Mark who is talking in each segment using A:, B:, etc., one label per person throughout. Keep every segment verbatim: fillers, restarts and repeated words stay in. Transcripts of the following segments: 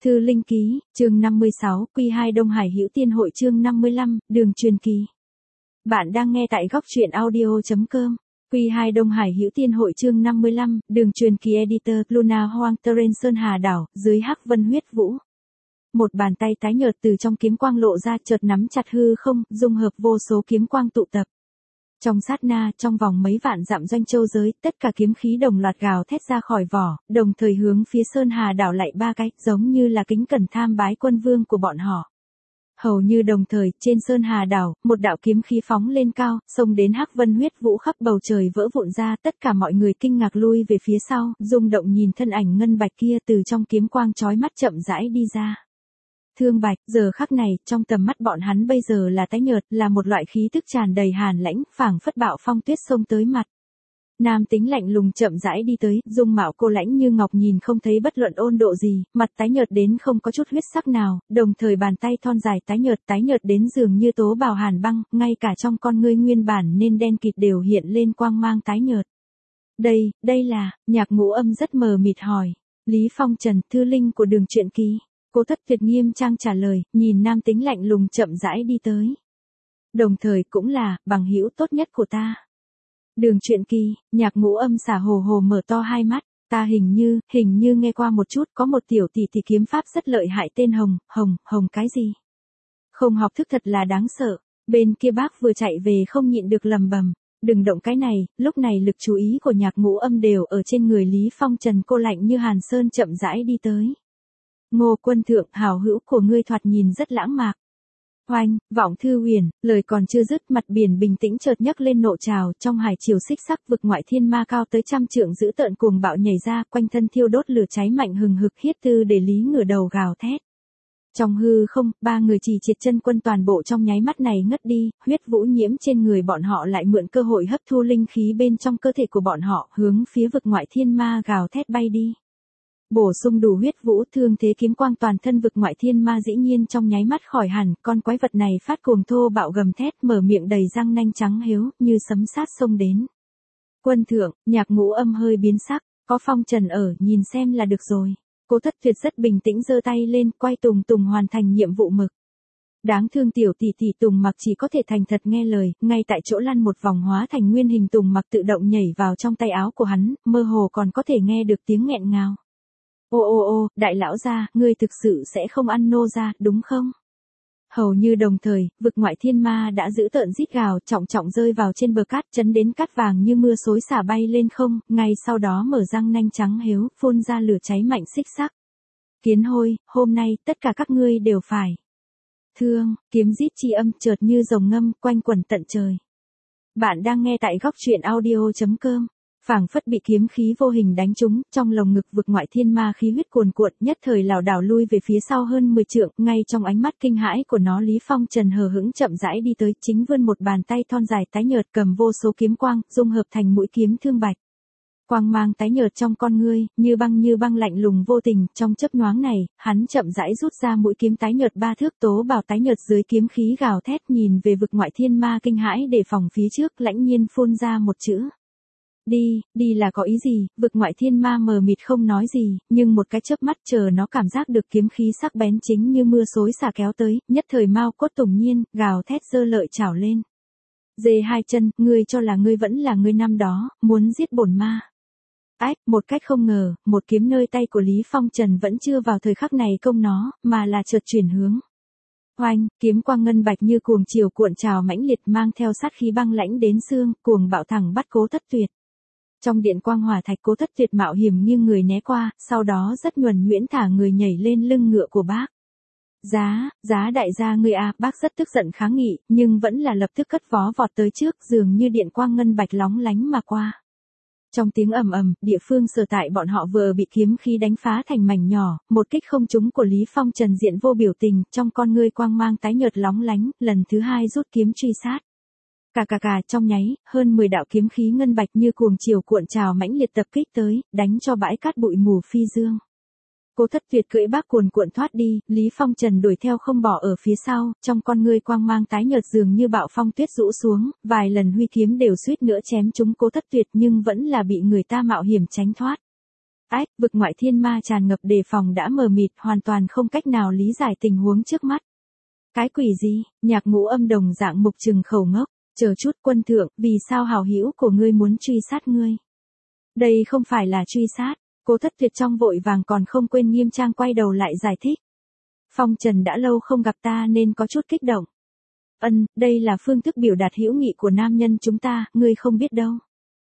A: Thư Linh Ký, chương năm mươi sáu, Quy hai Đông Hải Hữu Tiên Hội chương năm mươi lăm, Đường Truyền Kỳ. Bạn đang nghe tại góc truyện audio chấm com. Quy hai Đông Hải Hữu Tiên Hội chương năm mươi lăm, Đường Truyền Kỳ Editor, Luna Hoang Terrain Sơn Hà Đảo, dưới hắc vân huyết vũ. Một bàn tay tái nhợt từ trong kiếm quang lộ ra, chợt nắm chặt hư không, dung hợp vô số kiếm quang tụ tập. Trong sát na, trong vòng mấy vạn dặm doanh châu giới, tất cả kiếm khí đồng loạt gào thét ra khỏi vỏ, đồng thời hướng phía Sơn Hà Đảo lại ba cái, giống như là kính cẩn tham bái quân vương của bọn họ. Hầu như đồng thời, trên Sơn Hà Đảo, một đạo kiếm khí phóng lên cao, xông đến hắc vân huyết vũ, khắp bầu trời vỡ vụn ra, tất cả mọi người kinh ngạc lui về phía sau, rung động nhìn thân ảnh ngân bạch kia từ trong kiếm quang chói mắt chậm rãi đi ra. Thương Bạch, giờ khắc này, trong tầm mắt bọn hắn bây giờ là tái nhợt, là một loại khí tức tràn đầy hàn lãnh, phảng phất bạo phong tuyết xông tới mặt. Nam tính lạnh lùng chậm rãi đi tới, dung mạo cô lãnh như ngọc, nhìn không thấy bất luận ôn độ gì, mặt tái nhợt đến không có chút huyết sắc nào, đồng thời bàn tay thon dài tái nhợt tái nhợt đến dường như tố bào hàn băng, ngay cả trong con ngươi nguyên bản nên đen kịt đều hiện lên quang mang tái nhợt. Đây, đây là, Nhạc Ngũ Âm rất mờ mịt hỏi. Lý Phong Trần, Thư Linh của Đường Truyện Ký. Cố Thất Tuyệt nghiêm trang trả lời, nhìn nam tính lạnh lùng chậm rãi đi tới. Đồng thời cũng là, bằng hữu tốt nhất của ta. Đường Truyện Kỳ, Nhạc Ngũ Âm xả hồ hồ mở to hai mắt, ta hình như, hình như nghe qua một chút, có một tiểu tỷ tỷ kiếm pháp rất lợi hại tên Hồng, Hồng, Hồng cái gì? Không học thức thật là đáng sợ, bên kia bác vừa chạy về không nhịn được lầm bầm. Đừng động cái này, lúc này lực chú ý của Nhạc Ngũ Âm đều ở trên người Lý Phong Trần, cô lạnh như hàn sơn chậm rãi đi tới. Ngô Quân Thượng, hảo hữu của ngươi thoạt nhìn rất lãng mạc. Oanh, vọng thư huyền, lời còn chưa dứt, mặt biển bình tĩnh chợt nhấc lên nộ trào, trong hải triều xích sắc vực ngoại thiên ma cao tới trăm trượng dữ tợn cuồng bạo nhảy ra, quanh thân thiêu đốt lửa cháy mạnh hừng hực, hiết tư để lý ngửa đầu gào thét. Trong hư không, ba người Trì Triệt chân quân toàn bộ trong nháy mắt này ngất đi, huyết vũ nhiễm trên người bọn họ lại mượn cơ hội hấp thu linh khí bên trong cơ thể của bọn họ, hướng phía vực ngoại thiên ma gào thét bay đi. Bổ sung đủ huyết vũ, thương thế kiếm quang toàn thân vực ngoại thiên ma dĩ nhiên trong nháy mắt khỏi hẳn, con quái vật này phát cuồng thô bạo gầm thét, mở miệng đầy răng nanh trắng hiếu, như sấm sát xông đến. Quân Thượng, Nhạc Ngũ Âm hơi biến sắc, có Phong Trần ở, nhìn xem là được rồi. Cố Thất Tuyệt rất bình tĩnh giơ tay lên, quay Tùng Tùng hoàn thành nhiệm vụ mực. Đáng thương tiểu tỷ tỷ Tùng Mặc chỉ có thể thành thật nghe lời, ngay tại chỗ lăn một vòng hóa thành nguyên hình Tùng Mặc tự động nhảy vào trong tay áo của hắn, mơ hồ còn có thể nghe được tiếng nghẹn ngào. Ô ô ô, đại lão gia, ngươi thực sự sẽ không ăn nô gia, đúng không? Hầu như đồng thời, vực ngoại thiên ma đã giữ tợn rít gào, trọng trọng rơi vào trên bờ cát, chấn đến cát vàng như mưa xối xả bay lên không, ngay sau đó mở răng nanh trắng hiếu, phun ra lửa cháy mạnh xích sắc. Kiến hôi, hôm nay, tất cả các ngươi đều phải. Thương, kiếm rít chi âm chợt như rồng ngâm, quanh quẩn tận trời. Bạn đang nghe tại góc truyện audio chấm com. Phảng phất bị kiếm khí vô hình đánh trúng, trong lồng ngực vực ngoại thiên ma khí huyết cuồn cuộn, nhất thời lảo đảo lui về phía sau hơn mười trượng, ngay trong ánh mắt kinh hãi của nó Lý Phong Trần hờ hững chậm rãi đi tới, chính vươn một bàn tay thon dài tái nhợt cầm vô số kiếm quang, dung hợp thành mũi kiếm Thương Bạch. Quang mang tái nhợt trong con ngươi, như băng như băng lạnh lùng vô tình, trong chớp nhoáng này, hắn chậm rãi rút ra mũi kiếm tái nhợt ba thước, tố bào tái nhợt dưới kiếm khí gào thét, nhìn về vực ngoại thiên ma kinh hãi đề phòng phía trước, lãnh nhiên phun ra một chữ. Đi, đi là có ý gì? Vực ngoại thiên ma mờ mịt không nói gì, nhưng một cái chớp mắt chờ nó cảm giác được kiếm khí sắc bén chính như mưa xối xả kéo tới, nhất thời mau cốt tùng nhiên, gào thét giơ lợi chảo lên. Dê hai chân, ngươi cho là ngươi vẫn là ngươi năm đó, muốn giết bổn ma. Ách, một cách không ngờ, một kiếm nơi tay của Lý Phong Trần vẫn chưa vào thời khắc này công nó, mà là chợt chuyển hướng. Oanh, kiếm quang ngân bạch như cuồng chiều cuộn trào mãnh liệt mang theo sát khí băng lãnh đến xương, cuồng bạo thẳng bắt Cố Thất Tuyệt. Trong điện quang hỏa thạch, Cố Thất Tuyệt mạo hiểm nghiêng người né qua, sau đó rất nhuần nhuyễn thả người nhảy lên lưng ngựa của bác. Giá, giá đại gia ngươi à, bác rất tức giận kháng nghị, nhưng vẫn là lập tức cất vó vọt tới trước, dường như điện quang ngân bạch lóng lánh mà qua. Trong tiếng ầm ầm, địa phương sở tại bọn họ vừa bị kiếm khí đánh phá thành mảnh nhỏ, một kích không trúng của Lý Phong Trần diện vô biểu tình, trong con ngươi quang mang tái nhợt lóng lánh, lần thứ hai rút kiếm truy sát. Cà cà cà, trong nháy, hơn mười đạo kiếm khí ngân bạch như cuồng chiều cuộn trào mãnh liệt tập kích tới, đánh cho bãi cát bụi mù phi dương. Cố Thất Tuyệt cưỡi bác cuồn cuộn thoát đi, Lý Phong Trần đuổi theo không bỏ ở phía sau, trong con ngươi quang mang tái nhợt dường như bạo phong tuyết rũ xuống, vài lần huy kiếm đều suýt nữa chém trúng Cố Thất Tuyệt nhưng vẫn là bị người ta mạo hiểm tránh thoát. Ách, vực ngoại thiên ma tràn ngập đề phòng đã mờ mịt, hoàn toàn không cách nào lý giải tình huống trước mắt. Cái quỷ gì? Nhạc Ngũ Âm đồng dạng mục trừng khẩu ngốc. Chờ chút, quân thượng, vì sao hảo hữu của ngươi muốn truy sát ngươi? Đây không phải là truy sát. Cố Thất Tuyệt trong vội vàng còn không quên nghiêm trang quay đầu lại giải thích. Phong Trần đã lâu không gặp ta nên có chút kích động. Ân, đây là phương thức biểu đạt hữu nghị của nam nhân chúng ta, ngươi không biết đâu.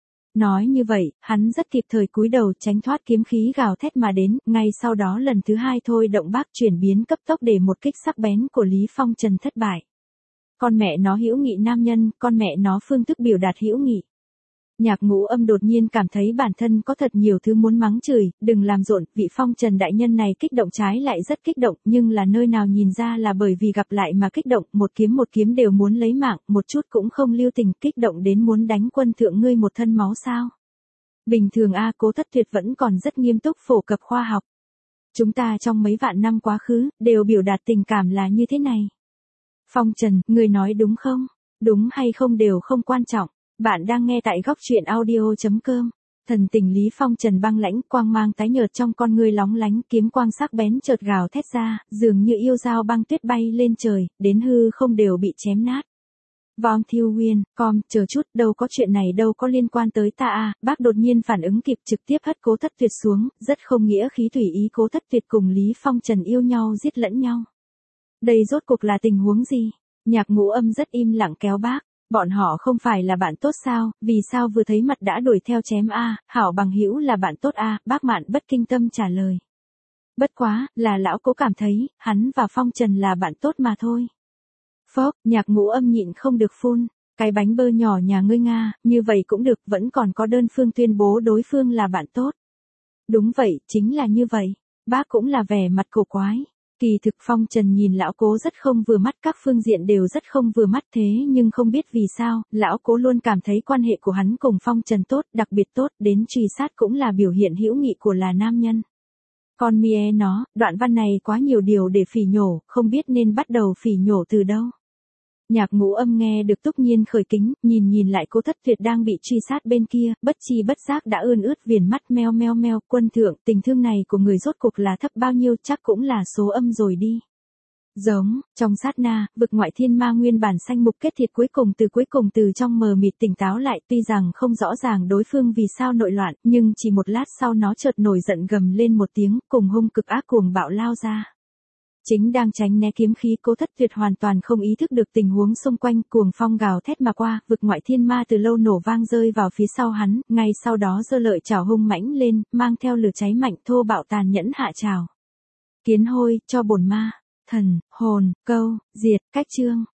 A: Nói như vậy, hắn rất kịp thời cúi đầu tránh thoát kiếm khí gào thét mà đến, ngay sau đó lần thứ hai thôi động bác chuyển biến cấp tốc để một kích sắc bén của Lý Phong Trần thất bại. Con mẹ nó hữu nghị nam nhân, con mẹ nó phương thức biểu đạt hữu nghị. Nhạc Ngũ Âm đột nhiên cảm thấy bản thân có thật nhiều thứ muốn mắng chửi, đừng làm rộn, vị Phong Trần đại nhân này kích động trái lại rất kích động, nhưng là nơi nào nhìn ra là bởi vì gặp lại mà kích động, một kiếm một kiếm đều muốn lấy mạng, một chút cũng không lưu tình, kích động đến muốn đánh quân thượng ngươi một thân máu sao. Bình thường a Cố Thất Tuyệt vẫn còn rất nghiêm túc phổ cập khoa học. Chúng ta trong mấy vạn năm quá khứ, đều biểu đạt tình cảm là như thế này. Phong Trần, ngươi nói đúng không? Đúng hay không đều không quan trọng. Bạn đang nghe tại góc truyện audio.com. Thần tình Lý Phong Trần băng lãnh, quang mang tái nhợt trong con ngươi lóng lánh, kiếm quang sắc bén chợt gào thét ra, dường như yêu dao băng tuyết bay lên trời, đến hư không đều bị chém nát. Vong Thiêu Nguyên, com, chờ chút, đâu có chuyện này đâu có liên quan tới ta à, bác đột nhiên phản ứng kịp trực tiếp hất Cố Thất Tuyệt xuống, rất không nghĩa khí tùy ý Cố Thất Tuyệt cùng Lý Phong Trần yêu nhau giết lẫn nhau. Đây rốt cuộc là tình huống gì? Nhạc Ngũ Âm rất im lặng kéo bác. Bọn họ không phải là bạn tốt sao, vì sao vừa thấy mặt đã đuổi theo chém a, hảo bằng hữu là bạn tốt a, bác Mạn bất kinh tâm trả lời. Bất quá, là lão Cố cảm thấy, hắn và Phong Trần là bạn tốt mà thôi. Phốc, Nhạc Ngũ Âm nhịn không được phun, cái bánh bơ nhỏ nhà ngươi Nga, như vậy cũng được, vẫn còn có đơn phương tuyên bố đối phương là bạn tốt. Đúng vậy, chính là như vậy, bác cũng là vẻ mặt cổ quái. Kỳ thực Phong Trần nhìn lão Cố rất không vừa mắt, các phương diện đều rất không vừa mắt, thế nhưng không biết vì sao, lão Cố luôn cảm thấy quan hệ của hắn cùng Phong Trần tốt, đặc biệt tốt, đến truy sát cũng là biểu hiện hữu nghị của là nam nhân. Con mie nó, đoạn văn này quá nhiều điều để phỉ nhổ, không biết nên bắt đầu phỉ nhổ từ đâu. Nhạc Ngũ Âm nghe được túc nhiên khởi kính, nhìn nhìn lại Cố Thất Tuyệt đang bị truy sát bên kia, bất chi bất giác đã ươn ướt viền mắt, meo meo meo, quân thượng, tình thương này của người rốt cuộc là thấp bao nhiêu, chắc cũng là số âm rồi đi. Giống, trong sát na, vực ngoại thiên ma nguyên bản xanh mục kết thiệt cuối cùng từ cuối cùng từ trong mờ mịt tỉnh táo lại, tuy rằng không rõ ràng đối phương vì sao nội loạn, nhưng chỉ một lát sau nó chợt nổi giận gầm lên một tiếng, cùng hung cực ác cuồng bạo lao ra. Chính đang tránh né kiếm khí, Cố Thất Tuyệt hoàn toàn không ý thức được tình huống xung quanh, cuồng phong gào thét mà qua, vực ngoại thiên ma từ lâu nổ vang rơi vào phía sau hắn, ngay sau đó giơ lợi chảo hung mãnh lên, mang theo lửa cháy mạnh thô bạo tàn nhẫn hạ trào. Kiến hôi, cho bổn ma, thần, hồn, câu, diệt, cách chương.